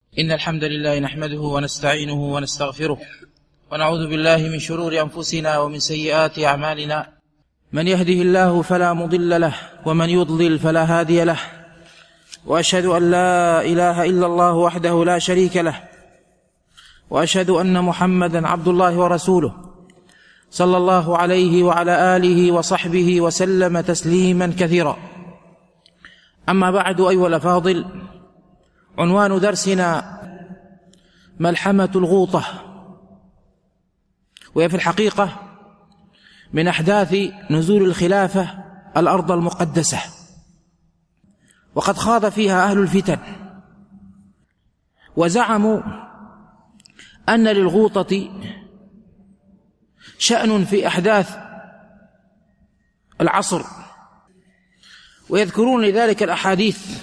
إن الحمد لله نحمده ونستعينه ونستغفره ونعوذ بالله من شرور أنفسنا ومن سيئات أعمالنا. من يهده الله فلا مضل له ومن يضلل فلا هادي له، وأشهد أن لا إله إلا الله وحده لا شريك له، وأشهد أن محمدا عبد الله ورسوله صلى الله عليه وعلى آله وصحبه وسلم تسليما كثيرا. أما بعد، أيها الأفاضل، عنوان درسنا ملحمة الغوطة، وهي في الحقيقة من أحداث نزول الخلافة الأرض المقدسة، وقد خاض فيها أهل الفتن وزعموا أن للغوطة شأن في أحداث العصر، ويذكرون لذلك الأحاديث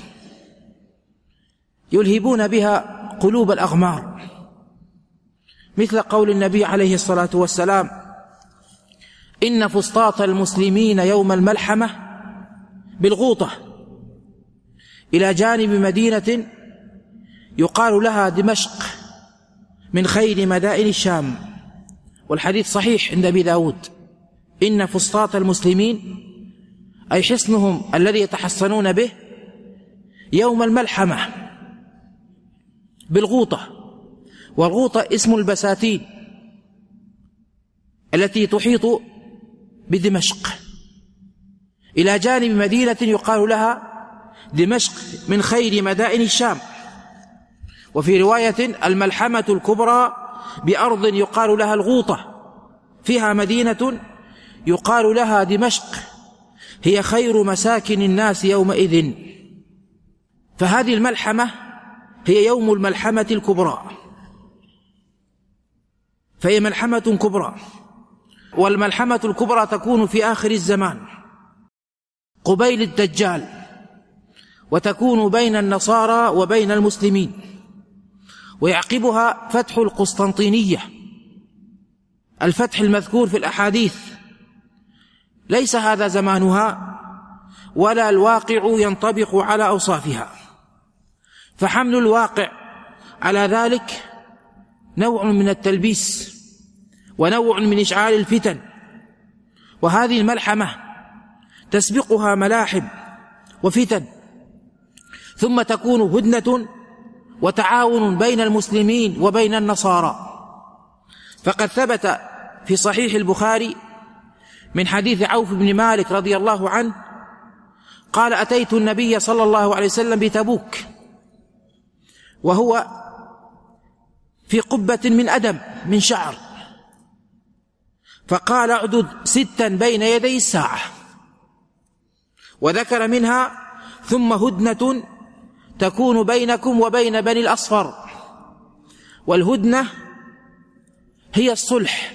يلهبون بها قلوب الأغمار، مثل قول النبي عليه الصلاة والسلام: إن فسطاط المسلمين يوم الملحمة بالغوطة إلى جانب مدينة يقال لها دمشق من خير مدائن الشام. والحديث صحيح عند أبي داود. إن فسطاط المسلمين أي حصنهم الذي يتحصنون به يوم الملحمة بالغوطة، والغوطة اسم البساتين التي تحيط بدمشق إلى جانب مدينة يقال لها دمشق من خير مدائن الشام. وفي رواية: الملحمة الكبرى بأرض يقال لها الغوطة فيها مدينة يقال لها دمشق هي خير مساكن الناس يومئذ. فهذه الملحمة هي يوم الملحمة الكبرى، فهي ملحمة كبرى، والملحمة الكبرى تكون في آخر الزمان قبيل الدجال، وتكون بين النصارى وبين المسلمين، ويعقبها فتح القسطنطينية، الفتح المذكور في الأحاديث. ليس هذا زمانها ولا الواقع ينطبق على أوصافها، فحمل الواقع على ذلك نوع من التلبيس ونوع من إشعال الفتن. وهذه الملحمة تسبقها ملاحم وفتن، ثم تكون هدنة وتعاون بين المسلمين وبين النصارى. فقد ثبت في صحيح البخاري من حديث عوف بن مالك رضي الله عنه قال: أتيت النبي صلى الله عليه وسلم بتبوك وهو في قبة من أدم من شعر، فقال: اعدد 6 بين يدي الساعة، وذكر منها: ثم هدنة تكون بينكم وبين بني الأصفر. والهدنة هي الصلح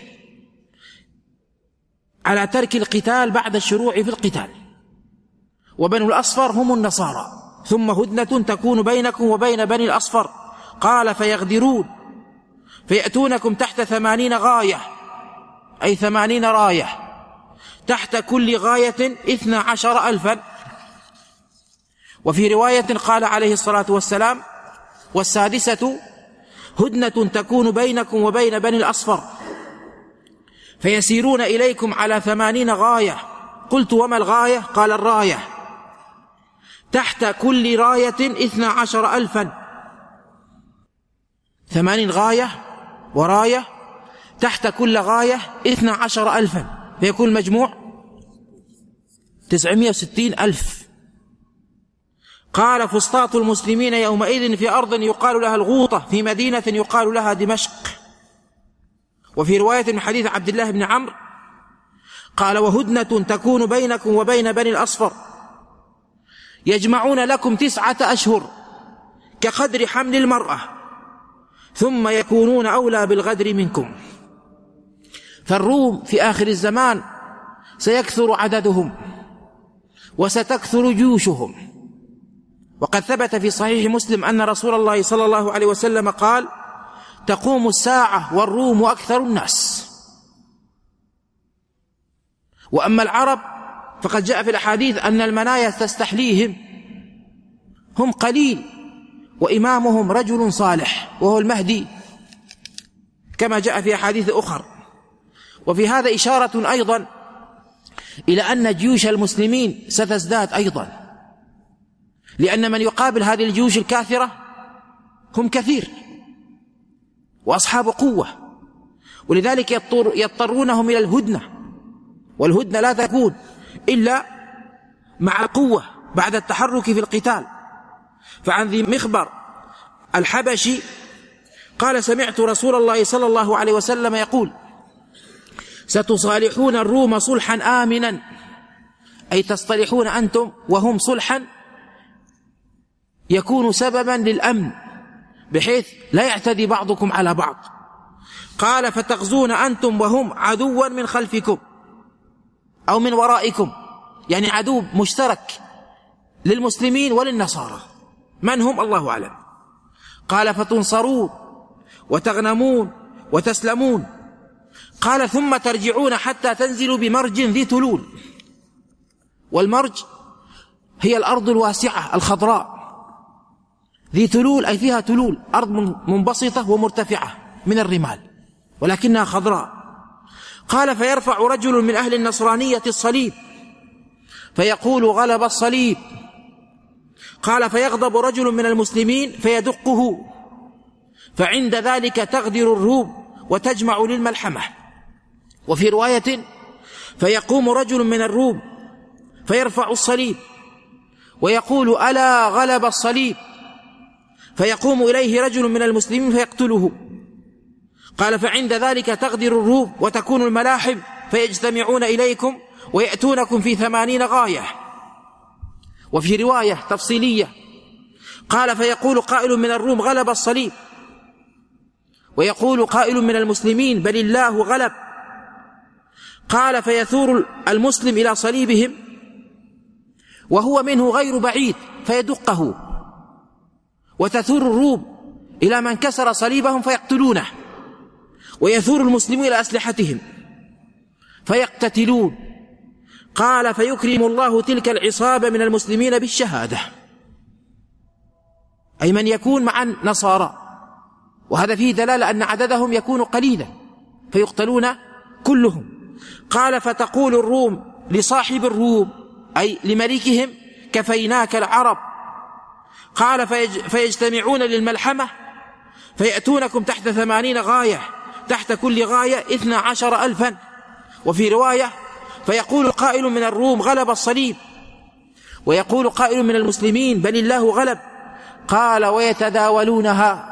على ترك القتال بعد الشروع في القتال، وبنو الأصفر هم النصارى. ثم هدنة تكون بينكم وبين بني الأصفر، قال: فيغدرون فيأتونكم تحت 80 غاية، أي 80 راية، تحت كل غاية 12,000. وفي رواية قال عليه الصلاة والسلام: والسادسة هدنة تكون بينكم وبين بني الأصفر فيسيرون إليكم على 80 غاية. قلت: وما الغاية؟ قال: الراية، تحت كل راية 12,000. 80 غاية وراية، تحت كل غاية 12,000، فيكون المجموع 960,000. قال: فسطاط المسلمين يومئذ في أرض يقال لها الغوطة في مدينة يقال لها دمشق. وفي رواية من حديث عبد الله بن عمرو قال: وهدنة تكون بينكم وبين بني الأصفر يجمعون لكم 9 أشهر كقدر حمل المرأة، ثم يكونون أولى بالغدر منكم. فالروم في آخر الزمان سيكثر عددهم وستكثر جيوشهم. وقد ثبت في صحيح مسلم أن رسول الله صلى الله عليه وسلم قال: تقوم الساعة والروم أكثر الناس. وأما العرب فقد جاء في الأحاديث أن المنايا تستحليهم، هم قليل وإمامهم رجل صالح وهو المهدي كما جاء في أحاديث أخرى. وفي هذا إشارة أيضا إلى أن جيوش المسلمين ستزداد أيضا، لأن من يقابل هذه الجيوش الكاثرة هم كثير وأصحاب قوة، ولذلك يضطرونهم إلى الهدنة، والهدنة لا تكون إلا مع القوة بعد التحرك في القتال. فعن ذي مخبر الحبشي قال: سمعت رسول الله صلى الله عليه وسلم يقول: ستصالحون الروم صلحا آمنا، أي تصطلحون أنتم وهم صلحا يكون سببا للأمن بحيث لا يعتدي بعضكم على بعض. قال: فتغزون أنتم وهم عدوا من خلفكم أو من ورائكم، يعني عدو مشترك للمسلمين وللنصارى، من هم؟ الله أعلم. قال: فتنصرون وتغنمون وتسلمون. قال: ثم ترجعون حتى تنزلوا بمرج ذي تلول. والمرج هي الأرض الواسعة الخضراء، ذي تلول أي فيها تلول، أرض منبسطة ومرتفعة من الرمال ولكنها خضراء. قال: فيرفع رجل من أهل النصرانية الصليب فيقول: غلب الصليب. قال: فيغضب رجل من المسلمين فيدقه، فعند ذلك تغدر الروم وتجمع للملحمة. وفي رواية: فيقوم رجل من الروم فيرفع الصليب ويقول: ألا غلب الصليب، فيقوم إليه رجل من المسلمين فيقتله. قال: فعند ذلك تغدر الروم وتكون الملاحم فيجتمعون إليكم ويأتونكم في 80 غاية. وفي رواية تفصيلية قال: فيقول قائل من الروم: غلب الصليب، ويقول قائل من المسلمين: بل الله غلب. قال: فيثور المسلم إلى صليبهم وهو منه غير بعيد فيدقه، وتثور الروم إلى من كسر صليبهم فيقتلونه، ويثور المسلمون إلى أسلحتهم فيقتتلون. قال: فيكرم الله تلك العصابة من المسلمين بالشهادة، أي من يكون مع النصارى، وهذا فيه دلالة أن عددهم يكون قليلا فيقتلون كلهم. قال: فتقول الروم لصاحب الروم أي لملكهم: كفيناك العرب. قال: فيجتمعون للملحمة فيأتونكم تحت 80 غاية، تحت كل غاية 12,000. وفي رواية: فيقول قائل من الروم: غلب الصليب، ويقول قائل من المسلمين: بل الله غلب. قال: ويتداولونها،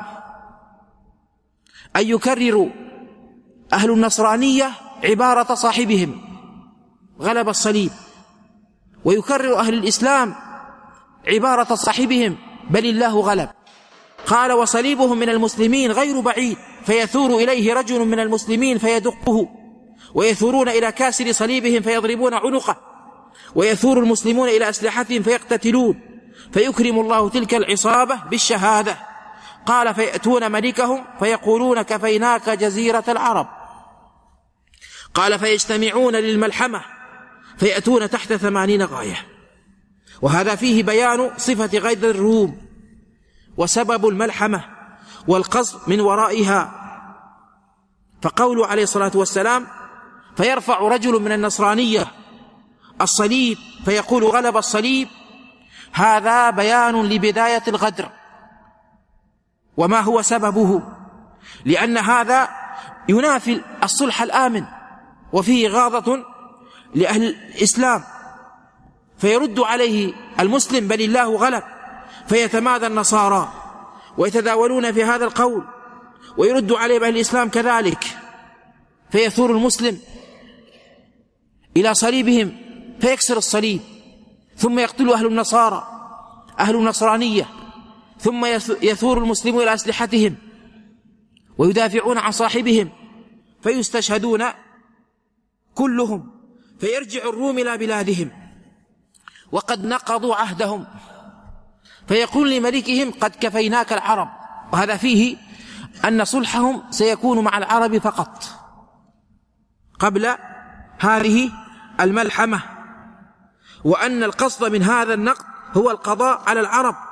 أن يكرر أهل النصرانية عبارة صاحبهم غلب الصليب، ويكرر أهل الإسلام عبارة صاحبهم بل الله غلب. قال: وصليبهم من المسلمين غير بعيد، فيثور إليه رجل من المسلمين فيدقه، ويثورون إلى كاسر صليبهم فيضربون عنقه، ويثور المسلمون إلى أسلحتهم فيقتتلون، فيكرم الله تلك العصابة بالشهادة. قال: فيأتون ملكهم فيقولون: كفيناك جزيرة العرب. قال: فيجتمعون للملحمة فيأتون تحت 80 غاية. وهذا فيه بيان صفة غدر الروم وسبب الملحمة والقصد من ورائها. فقوله عليه الصلاة والسلام: فيرفع رجل من النصرانية الصليب فيقول: غلب الصليب، هذا بيان لبداية الغدر وما هو سببه، لأن هذا ينافي الصلح الآمن وفيه غاضة لأهل الإسلام، فيرد عليه المسلم: بل الله غلب، فيتمادى النصارى ويتداولون في هذا القول، ويرد عليه أهل الإسلام كذلك، فيثور المسلم إلى صليبهم فيكسر الصليب، ثم يقتل أهل النصارى أهل النصرانية، ثم يثور المسلمون إلى أسلحتهم ويدافعون عن صاحبهم فيستشهدون كلهم، فيرجع الروم إلى بلادهم وقد نقضوا عهدهم، فيقول لملكهم: قد كفيناك العرب. وهذا فيه أن صلحهم سيكون مع العرب فقط قبل هذه الملحمة، وأن القصد من هذا النقد هو القضاء على العرب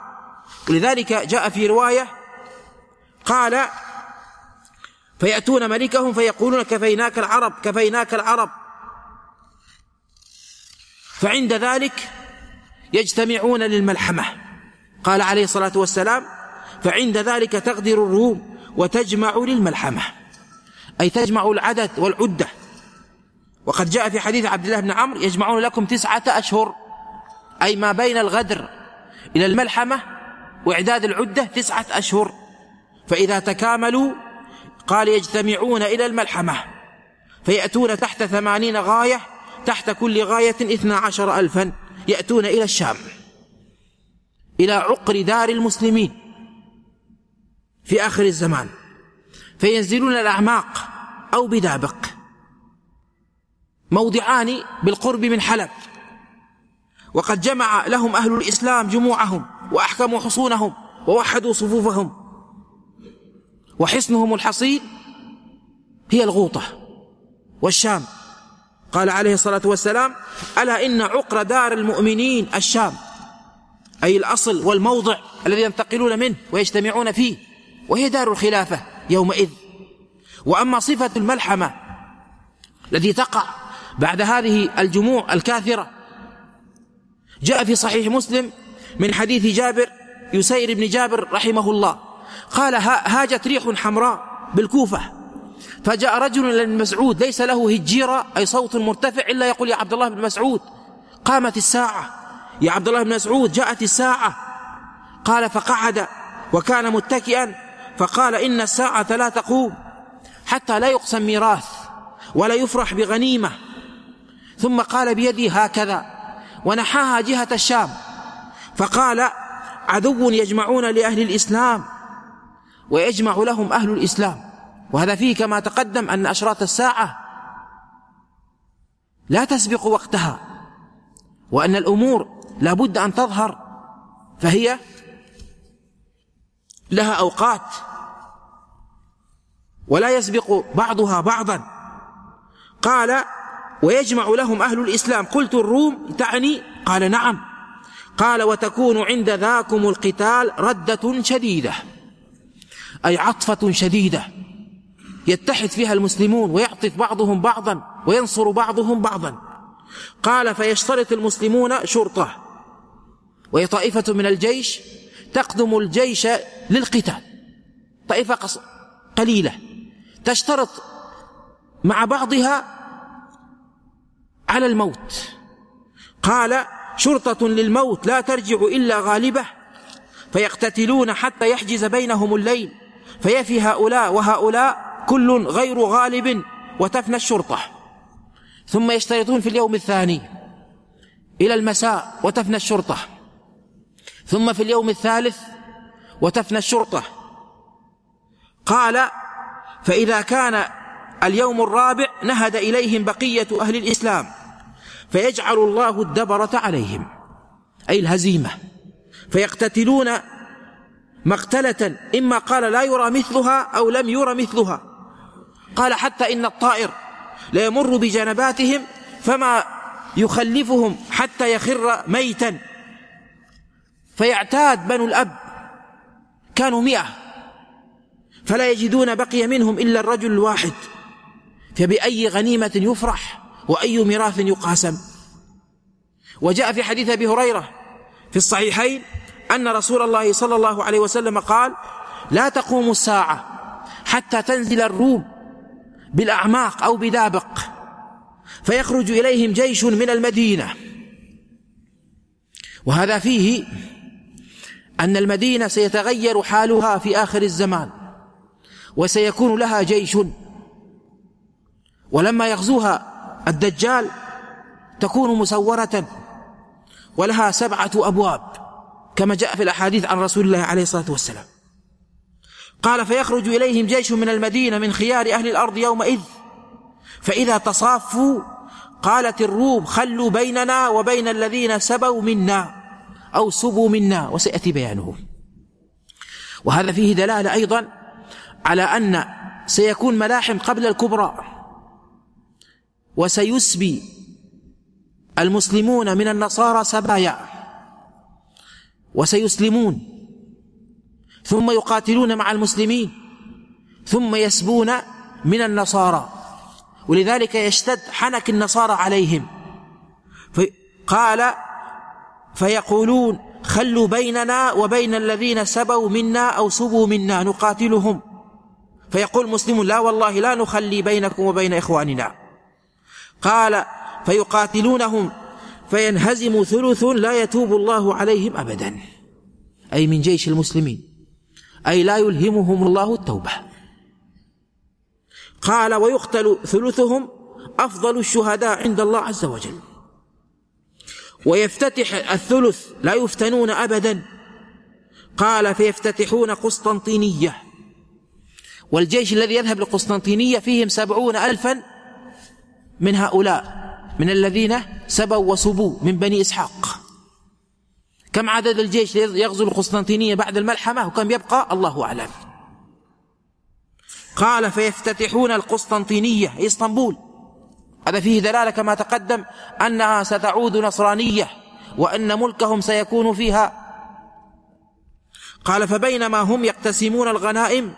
ولذلك جاء في رواية قال: فيأتون ملكهم فيقولون كفيناك العرب كفيناك العرب، فعند ذلك يجتمعون للملحمة. قال عليه الصلاة والسلام: فعند ذلك تغدر الروم وتجمع للملحمة، أي تجمع العدد والعدة. وقد جاء في حديث عبد الله بن عمرو: يجمعون لكم 9 أشهر، أي ما بين الغدر إلى الملحمة وإعداد العدة 9 أشهر، فإذا تكاملوا قال يجتمعون إلى الملحمة فيأتون تحت 80 غاية، تحت كل غاية 12,000، يأتون إلى الشام، إلى عقر دار المسلمين في آخر الزمان، فينزلون الأعماق أو بدابق، موضعان بالقرب من حلب. وقد جمع لهم أهل الإسلام جموعهم وأحكموا حصونهم ووحدوا صفوفهم، وحصنهم الحصين هي الغوطة والشام. قال عليه الصلاة والسلام: ألا إن عقر دار المؤمنين الشام، أي الأصل والموضع الذي ينتقلون منه ويجتمعون فيه، وهي دار الخلافة يومئذ. وأما صفة الملحمة التي تقع بعد هذه الجموع الكاثرة، جاء في صحيح مسلم من حديث جابر يسير بن جابر رحمه الله قال: هاجت ريح حمراء بالكوفة، فجاء رجل إلى ابن مسعود ليس له هجيرة، أي صوت مرتفع، إلا يقول: يا عبد الله بن مسعود قامت الساعة، يا عبد الله بن مسعود جاءت الساعة. قال: فقعد وكان متكئا، فقال: إن الساعة لا تقوم حتى لا يقسم ميراث ولا يفرح بغنيمة. ثم قال بيدي هكذا ونحاها جهة الشام، فقال: عدو يجمعون لأهل الإسلام ويجمع لهم أهل الإسلام. وهذا فيه كما تقدم أن أشراط الساعة لا تسبق وقتها، وأن الأمور لا بد أن تظهر، فهي لها أوقات ولا يسبق بعضها بعضا. قال: ويجمع لهم أهل الإسلام. قلت: الروم تعني؟ قال: نعم. قال: وتكون عند ذاكم القتال ردة شديدة، أي عطفة شديدة يتحد فيها المسلمون ويعطف بعضهم بعضا وينصر بعضهم بعضا. قال: فيشترط المسلمون شرطة، وهي طائفة من الجيش تقدم الجيش للقتال، طائفة قليلة تشترط مع بعضها على الموت. قال: شرطة للموت لا ترجع إلا غالبة، فيقتتلون حتى يحجز بينهم الليل، فيفي هؤلاء وهؤلاء كل غير غالب وتفنى الشرطة. ثم يشترطون في اليوم الثاني إلى المساء وتفنى الشرطة، ثم في اليوم الثالث وتفنى الشرطة. قال: فإذا كان اليوم الرابع نهد إليهم بقية أهل الإسلام، فيجعل الله الدبرة عليهم، أي الهزيمة، فيقتتلون مقتلة إما قال لا يرى مثلها أو لم يرى مثلها. قال: حتى إن الطائر لا يمر بجنباتهم فما يخلفهم حتى يخر ميتا، فيعتاد بنو الأب كانوا 100 فلا يجدون بقي منهم إلا الرجل الواحد، فبأي غنيمة يفرح وأي ميراث يقاسم. وجاء في حديث أبي هريرة في الصحيحين أن رسول الله صلى الله عليه وسلم قال: لا تقوم الساعة حتى تنزل الروم بالأعماق أو بدابق، فيخرج إليهم جيش من المدينة. وهذا فيه أن المدينة سيتغير حالها في آخر الزمان، وسيكون لها جيش، ولما يغزوها الدجال تكون مسورة ولها 7 أبواب كما جاء في الأحاديث عن رسول الله عليه الصلاة والسلام. قال: فيخرج إليهم جيش من المدينة من خيار أهل الأرض يومئذ، فإذا تصافوا قالت الروم: خلوا بيننا وبين الذين سبوا منا أو سبوا منا، وسيأتي بيانه. وهذا فيه دلالة أيضا على أن سيكون ملاحم قبل الكبرى، وسيسبي المسلمون من النصارى سبايا، وسيسلمون ثم يقاتلون مع المسلمين ثم يسبون من النصارى، ولذلك يشتد حنك النصارى عليهم. قال فيقولون خلوا بيننا وبين الذين سبوا منا أو سبوا منا نقاتلهم، فيقول المسلمون لا والله لا نخلي بينكم وبين إخواننا. قال فيقاتلونهم فينهزم ثلث لا يتوب الله عليهم أبدا، أي من جيش المسلمين، أي لا يلهمهم الله التوبة. قال ويقتل ثلثهم أفضل الشهداء عند الله عز وجل، ويفتتح الثلث لا يفتنون أبدا. قال فيفتتحون قسطنطينية، والجيش الذي يذهب لقسطنطينية فيهم 70,000 من هؤلاء من الذين سبوا وسبوا من بني إسحاق. كم عدد الجيش يغزو القسطنطينية بعد الملحمة وكم يبقى الله أعلم. قال فيفتتحون القسطنطينية اسطنبول، هذا فيه دلالة كما تقدم أنها ستعود نصرانية وأن ملكهم سيكون فيها. قال فبينما هم يقتسمون الغنائم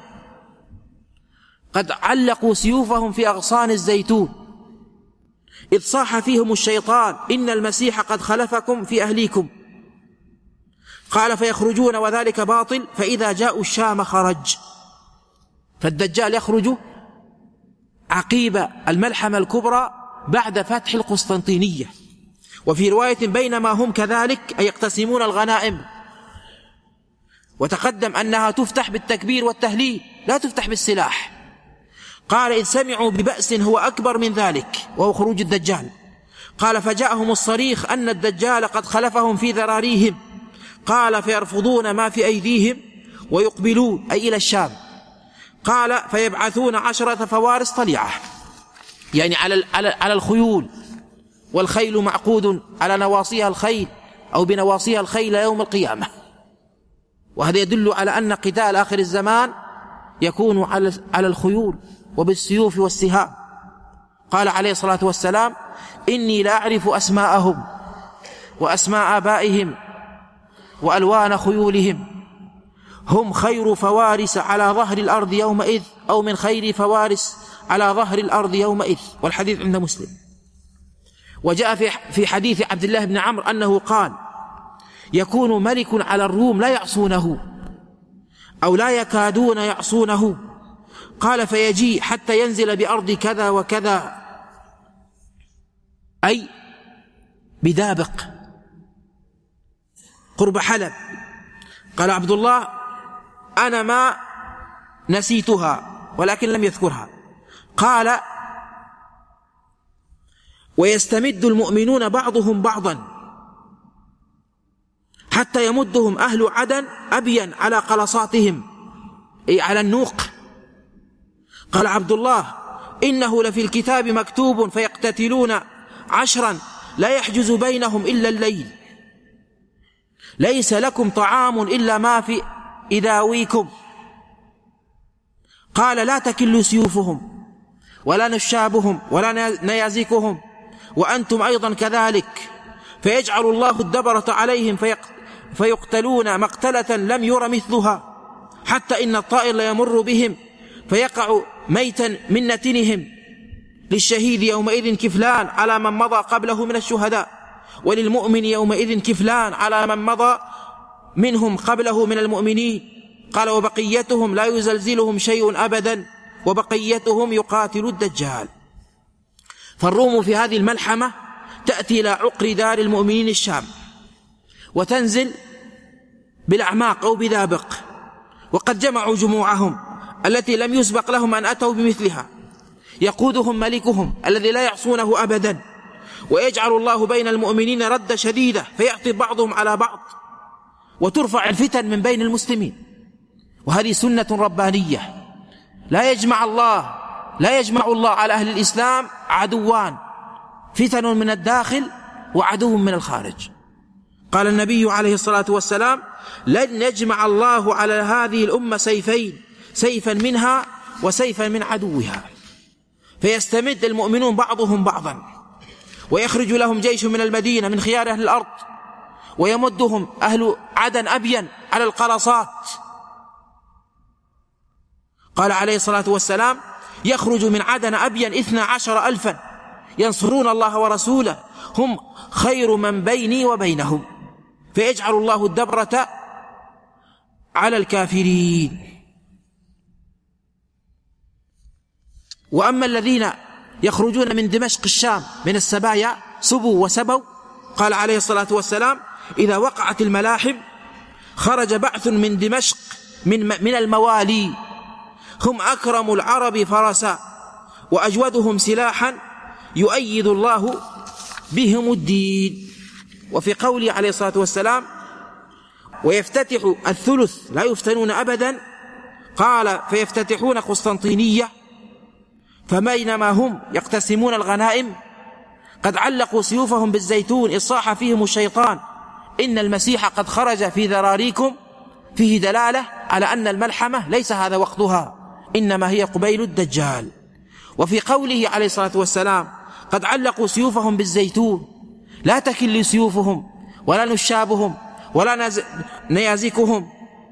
قد علقوا سيوفهم في أغصان الزيتون، إذ صاح فيهم الشيطان إن المسيح قد خلفكم في أهليكم. قال فيخرجون وذلك باطل، فإذا جاءوا الشام خرج، فالدجال يخرج عقيب الملحمة الكبرى بعد فتح القسطنطينية. وفي رواية بينما هم كذلك أي يقتسمون الغنائم، وتقدم أنها تفتح بالتكبير والتهليل لا تفتح بالسلاح. قال إذ سمعوا ببأس هو أكبر من ذلك وهو خروج الدجال. قال فجاءهم الصريخ أن الدجال قد خلفهم في ذراريهم. قال فيرفضون ما في أيديهم ويقبلون أي إلى الشام. قال فيبعثون 10 فوارس طليعة، يعني على الخيول، والخيل معقود على نواصيها الخيل أو بنواصيها الخيل يوم القيامة. وهذا يدل على أن قتال آخر الزمان يكون على الخيول وبالسيوف والسهام. قال عليه الصلاة والسلام إني لا أعرف أسماءهم وأسماء آبائهم وألوان خيولهم، هم خير فوارس على ظهر الأرض يومئذ أو من خير فوارس على ظهر الأرض يومئذ، والحديث عند مسلم. وجاء في حديث عبد الله بن عمرو أنه قال يكون ملك على الروم لا يعصونه أو لا يكادون يعصونه. قال فيجيء حتى ينزل بأرض كذا وكذا، أي بدابق قرب حلب. قال عبد الله أنا ما نسيتها ولكن لم يذكرها. قال ويستمد المؤمنون بعضهم بعضا حتى يمدهم أهل عدن أبين على قلصاتهم، أي على النوق. قال عبد الله إنه لفي الكتاب مكتوب فيقتتلون 10 لا يحجز بينهم إلا الليل، ليس لكم طعام إلا ما في إداويكم. قال لا تكل سيوفهم ولا نشابهم ولا نيازكهم وأنتم أيضا كذلك، فيجعل الله الدبرة عليهم فيقتلون مقتلة لم ير مثلها، حتى إن الطائر ليمر بهم فيقع ميتا من نتنهم. للشهيد يومئذ كفلان على من مضى قبله من الشهداء، وللمؤمن يومئذ كفلان على من مضى منهم قبله من المؤمنين. قال وبقيتهم لا يزلزلهم شيء أبدا، وبقيتهم يقاتل الدجال. فالروم في هذه الملحمة تأتي إلى عقر دار المؤمنين الشام، وتنزل بالأعماق أو بدابق، وقد جمعوا جموعهم التي لم يسبق لهم أن أتوا بمثلها. يقودهم ملكهم الذي لا يعصونه أبدا، ويجعل الله بين المؤمنين رد شديدة فيعطي بعضهم على بعض، وترفع الفتن من بين المسلمين. وهذه سنة ربانية. لا يجمع الله على أهل الإسلام عدوان، فتن من الداخل وعدو من الخارج. قال النبي عليه الصلاة والسلام لن يجمع الله على هذه الأمة سيفين، سيفا منها وسيفا من عدوها، فيستمد المؤمنون بعضهم بعضا، ويخرج لهم جيش من المدينة من خيار أهل الأرض، ويمدهم أهل عدن أبين على القلصات، قال عليه الصلاة والسلام: يخرج من عدن أبين 12,000 ينصرون الله ورسوله هم خير من بيني وبينهم، فيجعل الله الدبرة على الكافرين. وأما الذين يخرجون من دمشق الشام من السبايا سبوا وسبوا، قال عليه الصلاة والسلام: إذا وقعت الملاحم خرج بعث من دمشق من الموالي، هم أكرم العرب فرسا وأجودهم سلاحا يؤيد الله بهم الدين. وفي قوله عليه الصلاة والسلام: ويفتتح الثلث لا يفتنون أبدا، قال: فيفتتحون قسطنطينية، فبينما هم يقتسمون الغنائم قد علقوا سيوفهم بالزيتون إذ صاح فيهم الشيطان: إن المسيح قد خرج في ذراريكم، فيه دلالة على أن الملحمة ليس هذا وقتها، إنما هي قبيل الدجال. وفي قوله عليه الصلاة والسلام: قد علقوا سيوفهم بالزيتون، لا تكل سيوفهم ولا نشابهم ولا نيازكهم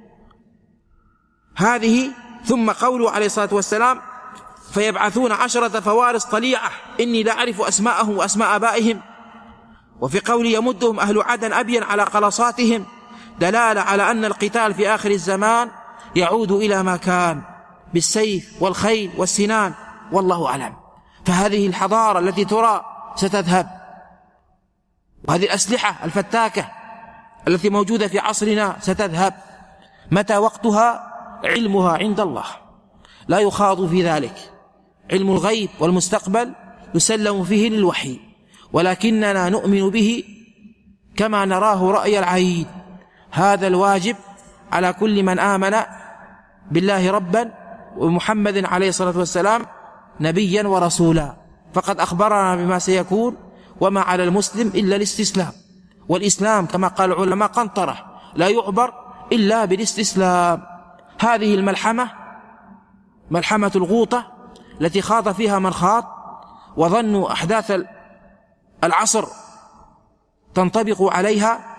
هذه. ثم قوله عليه الصلاة والسلام: فيبعثون 10 فوارس طليعة إني لا أعرف أسماءهم وأسماء آبائهم. وفي قوله: يمدهم أهل عدن أبين على قلصاتهم، دلالة على أن القتال في آخر الزمان يعود إلى ما كان بالسيف والخيل والسنان، والله أعلم. فهذه الحضارة التي ترى ستذهب، وهذه الأسلحة الفتاكة التي موجودة في عصرنا ستذهب. متى وقتها؟ علمها عند الله، لا يخاض في ذلك. علم الغيب والمستقبل يسلم فيه للوحي، ولكننا نؤمن به كما نراه رأي العين. هذا الواجب على كل من آمن بالله ربا ومحمد عليه الصلاة والسلام نبيا ورسولا، فقد أخبرنا بما سيكون، وما على المسلم إلا الاستسلام. والإسلام كما قال العلماء قنطرة لا يعبر إلا بالاستسلام. هذه الملحمة ملحمة الغوطة التي خاض فيها من خاض، وظنوا أحداث العصر تنطبق عليها،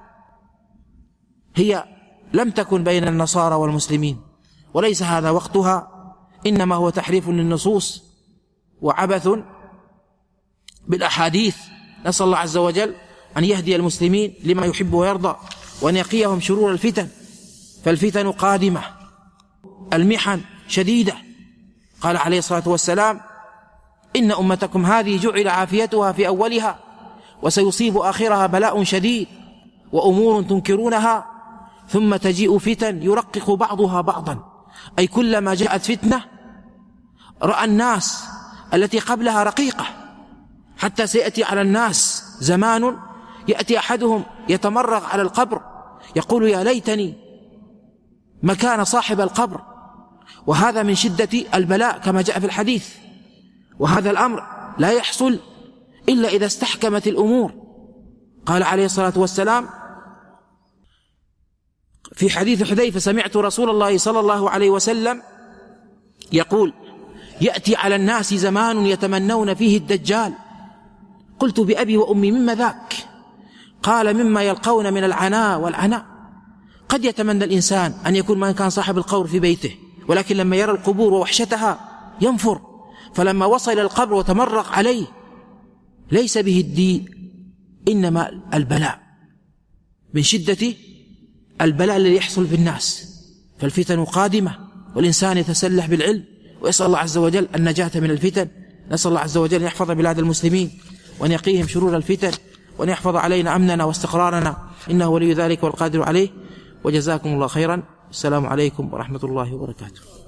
هي لم تكن بين النصارى والمسلمين، وليس هذا وقتها، إنما هو تحريف للنصوص وعبث بالأحاديث. نسأل الله عز وجل أن يهدي المسلمين لما يحب ويرضى، وأن يقيهم شرور الفتن، فالفتن قادمة، المحن شديدة. قال عليه الصلاة والسلام: إن أمتكم هذه جعل عافيتها في أولها، وسيصيب آخرها بلاء شديد وأمور تنكرونها، ثم تجيء فتن يرقق بعضها بعضا. أي كلما جاءت فتنة رأى الناس التي قبلها رقيقة، حتى سيأتي على الناس زمان يأتي أحدهم يتمرغ على القبر يقول: يا ليتني مكان صاحب القبر. وهذا من شدة البلاء كما جاء في الحديث. وهذا الأمر لا يحصل إلا إذا استحكمت الأمور. قال عليه الصلاة والسلام في حديث حذيفة: سمعت رسول الله صلى الله عليه وسلم يقول: يأتي على الناس زمان يتمنون فيه الدجال. قلت: بأبي وأمي مما ذاك؟ قال: مما يلقون من العناء والعناء. قد يتمنى الإنسان أن يكون من كان صاحب القبر في بيته، ولكن لما يرى القبور ووحشتها ينفر. فلما وصل إلى القبر وتمرق عليه ليس به الدين، إنما البلاء، من شدة البلاء الذي يحصل بالناس. فالفتن قادمة، والإنسان يتسلح بالعلم، ويسأل الله عز وجل النجاة من الفتن. نسأل الله عز وجل أن يحفظ بلاد المسلمين، وأن يقيهم شرور الفتن، وأن يحفظ علينا أمننا واستقرارنا، إنه ولي ذلك والقادر عليه. وجزاكم الله خيرا. السلام عليكم ورحمة الله وبركاته.